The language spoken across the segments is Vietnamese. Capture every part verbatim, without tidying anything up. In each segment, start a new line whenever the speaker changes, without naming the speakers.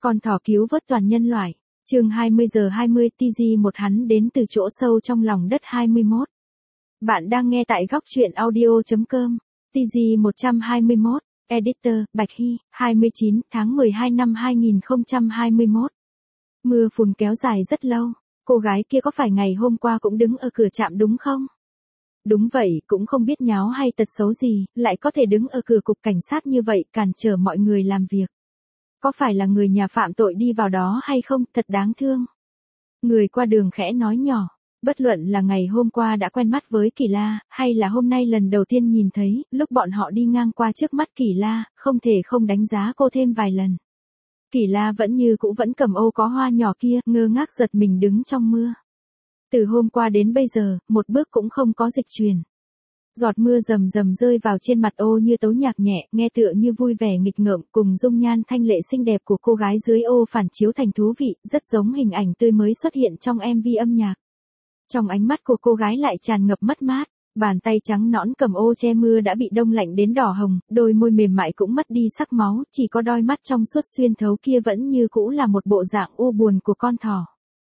Con thỏ cứu vớt toàn nhân loại. Chương hai mươi giờ hai mươi tê giê một hắn đến từ chỗ sâu trong lòng đất hai mươi mốt. Bạn đang nghe tại góc truyện audio chấm com. tê giê một trăm hai mươi mốt. Editor, Bạch Hy, hai mươi chín tháng mười hai năm hai nghìn không trăm hai mươi mốt. Mưa phùn kéo dài rất lâu. Cô gái kia có phải ngày hôm qua cũng đứng ở cửa trạm đúng không? Đúng vậy, cũng không biết nháo hay tật xấu gì, lại có thể đứng ở cửa cục cảnh sát như vậy cản trở mọi người làm việc. Có phải là người nhà phạm tội đi vào đó hay không, thật đáng thương. Người qua đường khẽ nói nhỏ, bất luận là ngày hôm qua đã quen mắt với Kỳ La, hay là hôm nay lần đầu tiên nhìn thấy, lúc bọn họ đi ngang qua trước mắt Kỳ La, không thể không đánh giá cô thêm vài lần. Kỳ La vẫn như cũ vẫn cầm ô có hoa nhỏ kia, ngơ ngác giật mình đứng trong mưa. Từ hôm qua đến bây giờ, một bước cũng không có dịch chuyển. Giọt mưa rầm rầm rơi vào trên mặt ô như tấu nhạc nhẹ, nghe tựa như vui vẻ nghịch ngợm, cùng dung nhan thanh lệ xinh đẹp của cô gái dưới ô phản chiếu thành thú vị, rất giống hình ảnh tươi mới xuất hiện trong em vê âm nhạc. Trong ánh mắt của cô gái lại tràn ngập mất mát, bàn tay trắng nõn cầm ô che mưa đã bị đông lạnh đến đỏ hồng, đôi môi mềm mại cũng mất đi sắc máu, chỉ có đôi mắt trong suốt xuyên thấu kia vẫn như cũ là một bộ dạng u buồn của con thỏ.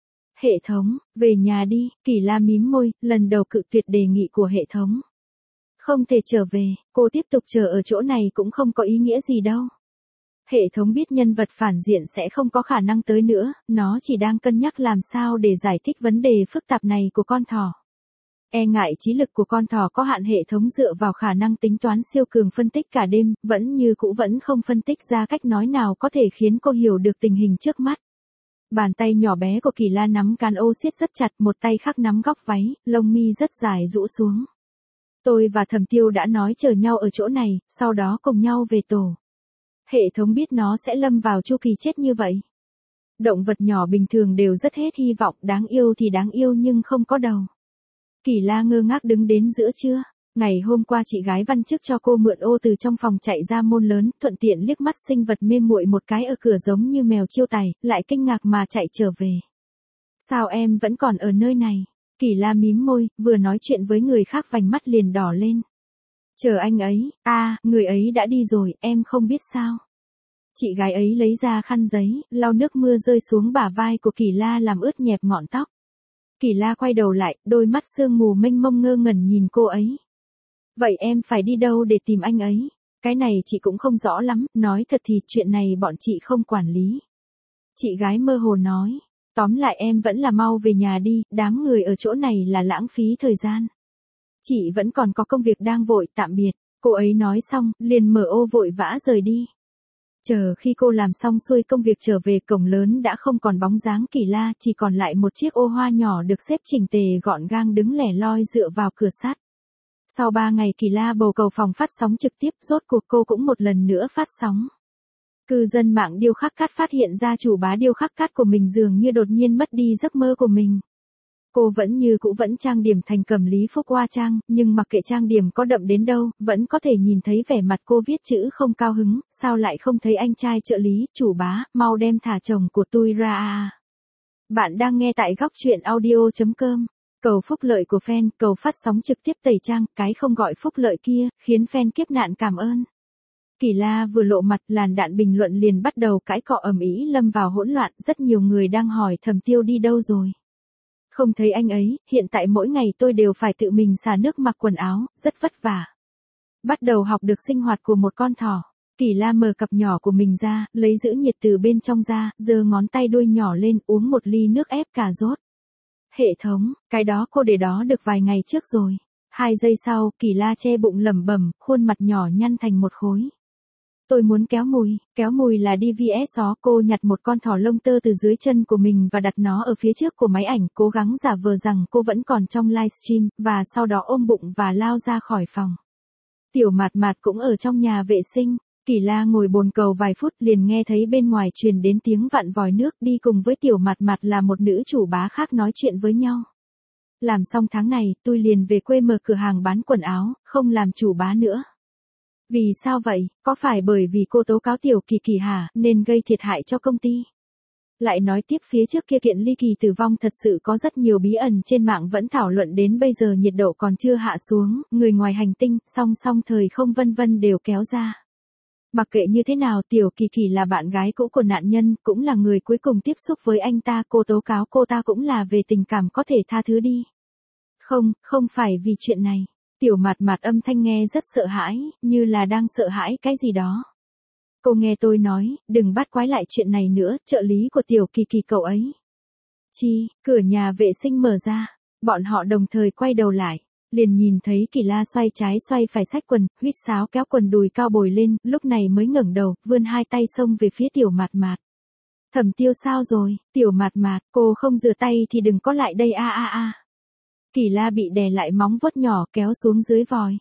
Hệ thống, về nhà đi, Kỳ La mím môi, lần đầu cự tuyệt đề nghị của hệ thống. Không thể trở về, cô tiếp tục chờ ở chỗ này cũng không có ý nghĩa gì đâu. Hệ thống biết nhân vật phản diện sẽ không có khả năng tới nữa, nó chỉ đang cân nhắc làm sao để giải thích vấn đề phức tạp này của con thỏ. E ngại trí lực của con thỏ có hạn, hệ thống dựa vào khả năng tính toán siêu cường phân tích cả đêm, vẫn như cũ vẫn không phân tích ra cách nói nào có thể khiến cô hiểu được tình hình trước mắt. Bàn tay nhỏ bé của Kỳ La nắm cán ô siết rất chặt, một tay khác nắm góc váy, lông mi rất dài rũ xuống. Tôi và Thẩm Tiêu đã nói chờ nhau ở chỗ này, sau đó cùng nhau về tổ. Hệ thống biết nó sẽ lâm vào chu kỳ chết như vậy. Động vật nhỏ bình thường đều rất hết hy vọng, đáng yêu thì đáng yêu nhưng không có đầu. Kỳ La ngơ ngác đứng đến giữa trưa. Ngày hôm qua chị gái văn chức cho cô mượn ô từ trong phòng chạy ra môn lớn, thuận tiện liếc mắt sinh vật mê muội một cái ở cửa giống như mèo chiêu tài, lại kinh ngạc mà chạy trở về. Sao em vẫn còn ở nơi này? Kỳ La mím môi, vừa nói chuyện với người khác vành mắt liền đỏ lên. Chờ anh ấy, a, à, người ấy đã đi rồi, em không biết sao. Chị gái ấy lấy ra khăn giấy, lau nước mưa rơi xuống bả vai của Kỳ La làm ướt nhẹp ngọn tóc. Kỳ La quay đầu lại, đôi mắt sương mù mênh mông ngơ ngẩn nhìn cô ấy. Vậy em phải đi đâu để tìm anh ấy? Cái này chị cũng không rõ lắm, nói thật thì chuyện này bọn chị không quản lý. Chị gái mơ hồ nói. Tóm lại em vẫn là mau về nhà đi, đám người ở chỗ này là lãng phí thời gian. Chị vẫn còn có công việc đang vội, tạm biệt. Cô ấy nói xong, liền mở ô vội vã rời đi. Chờ khi cô làm xong xuôi công việc trở về, cổng lớn đã không còn bóng dáng Kỳ La, chỉ còn lại một chiếc ô hoa nhỏ được xếp chỉnh tề gọn gàng đứng lẻ loi dựa vào cửa sắt. Sau ba ngày Kỳ La bầu cầu phòng phát sóng trực tiếp, rốt cuộc cô cũng một lần nữa phát sóng. Cư dân mạng điêu khắc cát phát hiện ra chủ bá điêu khắc cát của mình dường như đột nhiên mất đi giấc mơ của mình. Cô vẫn như cũ vẫn trang điểm thành Cẩm Lý Phúc Hoa Trang, nhưng mặc kệ trang điểm có đậm đến đâu, vẫn có thể nhìn thấy vẻ mặt cô viết chữ không cao hứng, sao lại không thấy anh trai trợ lý, chủ bá, mau đem thả chồng của tôi ra à. Bạn đang nghe tại góc truyện audio chấm com. Cầu phúc lợi của fan, cầu phát sóng trực tiếp tẩy trang, cái không gọi phúc lợi kia, khiến fan kiếp nạn cảm ơn. Kỳ La vừa lộ mặt, làn đạn bình luận liền bắt đầu cãi cọ ầm ĩ lâm vào hỗn loạn, rất nhiều người đang hỏi Thẩm Tiêu đi đâu rồi. Không thấy anh ấy, hiện tại mỗi ngày tôi đều phải tự mình xả nước mặc quần áo, rất vất vả. Bắt đầu học được sinh hoạt của một con thỏ. Kỳ La mở cặp nhỏ của mình ra, lấy giữ nhiệt từ bên trong ra, giơ ngón tay đuôi nhỏ lên uống một ly nước ép cà rốt. Hệ thống, cái đó cô để đó được vài ngày trước rồi. Hai giây sau, Kỳ La che bụng lẩm bẩm, khuôn mặt nhỏ nhăn thành một khối. Tôi muốn kéo mùi, kéo mùi là đi vê ét xó. Cô nhặt một con thỏ lông tơ từ dưới chân của mình và đặt nó ở phía trước của máy ảnh, cố gắng giả vờ rằng cô vẫn còn trong livestream, và sau đó ôm bụng và lao ra khỏi phòng. Tiểu Mạt Mạt cũng ở trong nhà vệ sinh. Kỳ La ngồi bồn cầu vài phút liền nghe thấy bên ngoài truyền đến tiếng vặn vòi nước, đi cùng với Tiểu Mạt Mạt là một nữ chủ bá khác nói chuyện với nhau. Làm xong tháng này, tôi liền về quê mở cửa hàng bán quần áo, không làm chủ bá nữa. Vì sao vậy, có phải bởi vì cô tố cáo Tiểu Kỳ Kỳ hả, nên gây thiệt hại cho công ty? Lại nói tiếp, phía trước kia kiện ly kỳ tử vong thật sự có rất nhiều bí ẩn, trên mạng vẫn thảo luận đến bây giờ nhiệt độ còn chưa hạ xuống, người ngoài hành tinh, song song thời không vân vân đều kéo ra. Mặc kệ như thế nào, Tiểu Kỳ Kỳ là bạn gái cũ của nạn nhân, cũng là người cuối cùng tiếp xúc với anh ta, cô tố cáo cô ta cũng là về tình cảm, có thể tha thứ đi. Không, không phải vì chuyện này. Tiểu Mạt Mạt âm thanh nghe rất sợ hãi, như là đang sợ hãi cái gì đó. Cô nghe tôi nói, đừng bắt quái lại chuyện này nữa, trợ lý của Tiểu Kỳ Kỳ cậu ấy. Chi, cửa nhà vệ sinh mở ra, bọn họ đồng thời quay đầu lại, liền nhìn thấy Kỳ La xoay trái xoay phải xách quần, huýt sáo kéo quần đùi cao bồi lên, lúc này mới ngẩng đầu, vươn hai tay xông về phía Tiểu Mạt Mạt. Thẩm Tiêu sao rồi, Tiểu Mạt Mạt, cô không rửa tay thì đừng có lại đây a a a. Kỳ La bị đè lại móng vuốt nhỏ kéo xuống dưới vòi.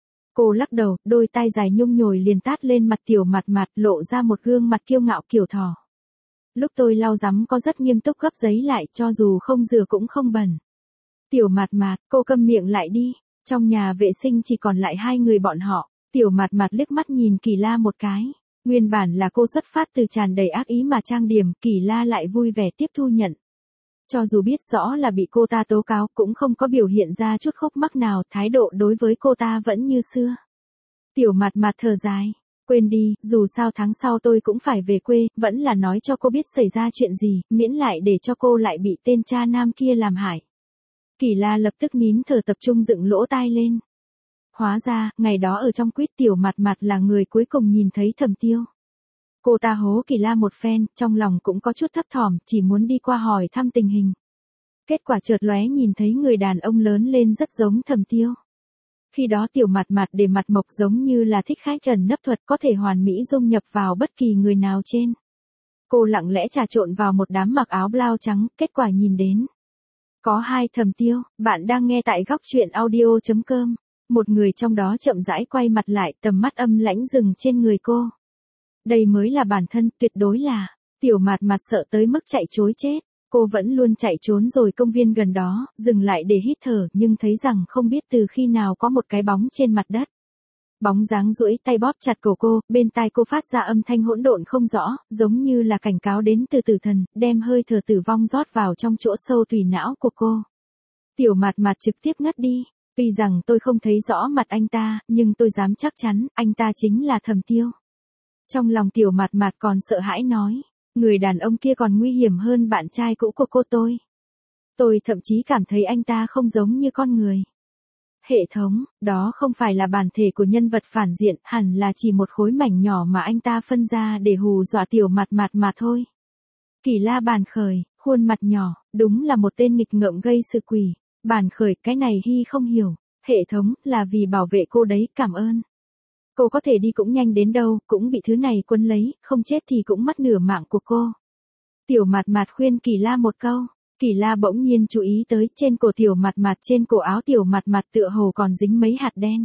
Cô lắc đầu, đôi tay dài nhung nhồi liền tát lên mặt Tiểu Mạt Mạt, lộ ra một gương mặt kiêu ngạo kiểu thỏ. Lúc tôi lau rắm có rất nghiêm túc gấp giấy lại, cho dù không rửa cũng không bẩn. Tiểu Mạt Mạt, cô câm miệng lại đi. Trong nhà vệ sinh chỉ còn lại hai người bọn họ. Tiểu Mạt Mạt liếc mắt nhìn Kỳ La một cái. Nguyên bản là cô xuất phát từ tràn đầy ác ý mà trang điểm, Kỳ La lại vui vẻ tiếp thu nhận. Cho dù biết rõ là bị cô ta tố cáo, cũng không có biểu hiện ra chút khúc mắc nào, thái độ đối với cô ta vẫn như xưa. Tiểu Mạt Mạt thở dài. Quên đi, dù sao tháng sau tôi cũng phải về quê, vẫn là nói cho cô biết xảy ra chuyện gì, miễn lại để cho cô lại bị tên cha nam kia làm hại. Kỳ La lập tức nín thở tập trung dựng lỗ tai lên. Hóa ra, ngày đó ở trong quýt Tiểu Mạt Mạt là người cuối cùng nhìn thấy Thẩm Tiêu. Cô ta hố Kỳ La một phen, trong lòng cũng có chút thấp thỏm, chỉ muốn đi qua hỏi thăm tình hình. Kết quả chợt lóe nhìn thấy người đàn ông lớn lên rất giống Thẩm Tiêu. Khi đó Tiểu Mạt Mạt để mặt mộc giống như là thích khách ẩn nấp thuật, có thể hoàn mỹ dung nhập vào bất kỳ người nào trên. Cô lặng lẽ trà trộn vào một đám mặc áo blau trắng, kết quả nhìn đến. Có hai Thẩm Tiêu, bạn đang nghe tại góc truyện audio chấm com. Một người trong đó chậm rãi quay mặt lại, tầm mắt âm lãnh dừng trên người cô. Đây mới là bản thân, tuyệt đối là. Tiểu Mạt Mạt sợ tới mức chạy trối chết. Cô vẫn luôn chạy trốn rồi công viên gần đó, dừng lại để hít thở, nhưng thấy rằng không biết từ khi nào có một cái bóng trên mặt đất. Bóng dáng duỗi tay bóp chặt cổ cô, bên tai cô phát ra âm thanh hỗn độn không rõ, giống như là cảnh cáo đến từ tử thần, đem hơi thở tử vong rót vào trong chỗ sâu tủy não của cô. Tiểu Mạt Mạt trực tiếp ngất đi. Tuy rằng tôi không thấy rõ mặt anh ta, nhưng tôi dám chắc chắn, anh ta chính là Thẩm Tiêu. Trong lòng Tiểu Mạt Mạt còn sợ hãi nói. Người đàn ông kia còn nguy hiểm hơn bạn trai cũ của cô tôi. Tôi thậm chí cảm thấy anh ta không giống như con người. Hệ thống, đó không phải là bản thể của nhân vật phản diện, hẳn là chỉ một khối mảnh nhỏ mà anh ta phân ra để hù dọa Tiểu Mạt Mạt mà thôi. Kỳ La bàn khởi, khuôn mặt nhỏ, đúng là một tên nghịch ngợm gây sự quỷ. Bàn khởi, cái này Hy không hiểu. Hệ thống, là vì bảo vệ cô đấy, cảm ơn. Cô có thể đi cũng nhanh đến đâu, cũng bị thứ này quấn lấy, không chết thì cũng mất nửa mạng của cô. Tiểu Mạt Mạt khuyên Kỳ La một câu. Kỳ La bỗng nhiên chú ý tới trên cổ Tiểu Mạt Mạt, trên cổ áo Tiểu Mạt Mạt tựa hồ còn dính mấy hạt đen.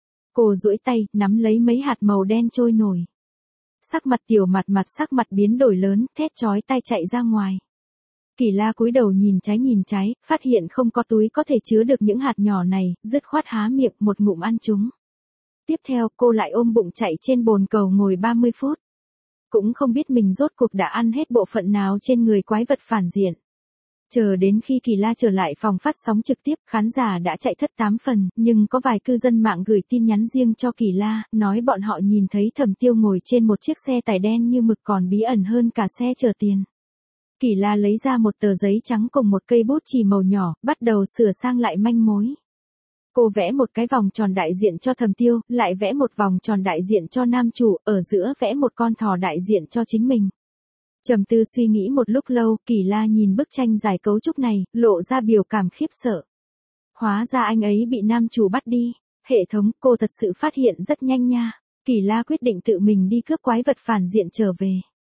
Cô duỗi tay, nắm lấy mấy hạt màu đen trôi nổi. Sắc mặt Tiểu Mạt Mạt sắc mặt biến đổi lớn, thét chói tai chạy ra ngoài. Kỳ La cúi đầu nhìn trái nhìn trái, phát hiện không có túi có thể chứa được những hạt nhỏ này, dứt khoát há miệng một ngụm ăn chúng. Tiếp theo, cô lại ôm bụng chạy trên bồn cầu ngồi ba mươi phút. Cũng không biết mình rốt cuộc đã ăn hết bộ phận nào trên người quái vật phản diện. Chờ đến khi Kỳ La trở lại phòng phát sóng trực tiếp, khán giả đã chạy thất tám phần, nhưng có vài cư dân mạng gửi tin nhắn riêng cho Kỳ La, nói bọn họ nhìn thấy Thẩm Tiêu ngồi trên một chiếc xe tải đen như mực còn bí ẩn hơn cả xe chở tiền. Kỳ La lấy ra một tờ giấy trắng cùng một cây bút chì màu nhỏ, bắt đầu sửa sang lại manh mối. Cô vẽ một cái vòng tròn đại diện cho Thẩm Tiêu, lại vẽ một vòng tròn đại diện cho nam chủ, ở giữa vẽ một con thỏ đại diện cho chính mình. Trầm tư suy nghĩ một lúc lâu, Kỳ La nhìn bức tranh giải cấu trúc này, lộ ra biểu cảm khiếp sợ. Hóa ra anh ấy bị nam chủ bắt đi. Hệ thống, cô thật sự phát hiện rất nhanh nha. Kỳ La quyết định tự mình đi cướp quái vật phản diện trở về.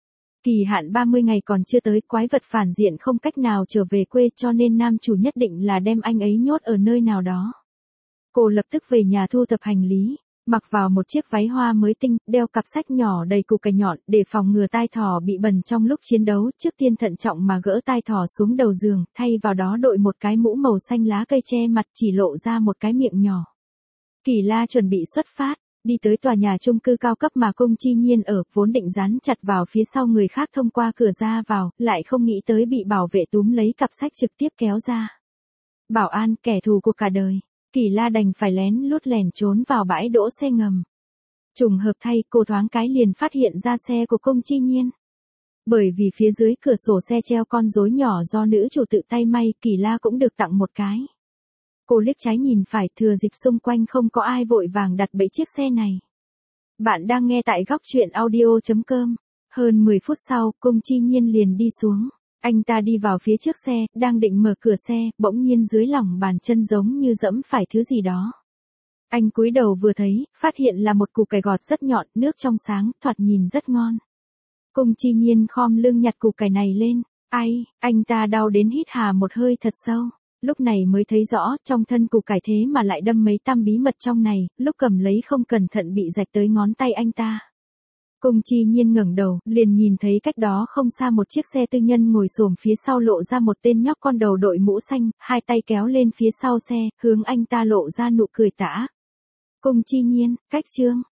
Kỳ hạn ba mươi ngày còn chưa tới, quái vật phản diện không cách nào trở về quê, cho nên nam chủ nhất định là đem anh ấy nhốt ở nơi nào đó. Cô lập tức về nhà thu thập hành lý, mặc vào một chiếc váy hoa mới tinh, đeo cặp sách nhỏ đầy củ cải nhọn để phòng ngừa tai thỏ bị bẩn trong lúc chiến đấu, trước tiên thận trọng mà gỡ tai thỏ xuống đầu giường, thay vào đó đội một cái mũ màu xanh lá cây che mặt, chỉ lộ ra một cái miệng nhỏ. Kỳ La chuẩn bị xuất phát, đi tới tòa nhà chung cư cao cấp mà Cung Chi Nhiên ở, vốn định dán chặt vào phía sau người khác thông qua cửa ra vào, lại không nghĩ tới bị bảo vệ túm lấy cặp sách trực tiếp kéo ra. Bảo an, kẻ thù của cả đời. Kỳ La đành phải lén lút lẻn trốn vào bãi đỗ xe ngầm. Trùng hợp thay, cô thoáng cái liền phát hiện ra xe của Cung Chi Nhiên. Bởi vì phía dưới cửa sổ xe treo con rối nhỏ do nữ chủ tự tay may, Kỳ La cũng được tặng một cái. Cô liếc trái nhìn phải, thừa dịp xung quanh không có ai vội vàng đặt bẫy chiếc xe này. Bạn đang nghe tại góc truyện audio chấm com. Hơn mười phút sau, Cung Chi Nhiên liền đi xuống. Anh ta đi vào phía trước xe, đang định mở cửa xe, bỗng nhiên dưới lòng bàn chân giống như dẫm phải thứ gì đó. Anh cúi đầu vừa thấy, phát hiện là một củ cải gọt rất nhọn, nước trong sáng, thoạt nhìn rất ngon. Cung Chi Nhiên khom lưng nhặt củ cải này lên. Ai, anh ta đau đến hít hà một hơi thật sâu. Lúc này mới thấy rõ, trong thân củ cải thế mà lại đâm mấy tăm bí mật trong này, lúc cầm lấy không cẩn thận bị rạch tới ngón tay anh ta. Cung Chi Nhiên ngẩng đầu, liền nhìn thấy cách đó không xa một chiếc xe tư nhân ngồi xổm phía sau lộ ra một tên nhóc con đầu đội mũ xanh, hai tay kéo lên phía sau xe, hướng anh ta lộ ra nụ cười tả. Cung Chi Nhiên, cách Trương,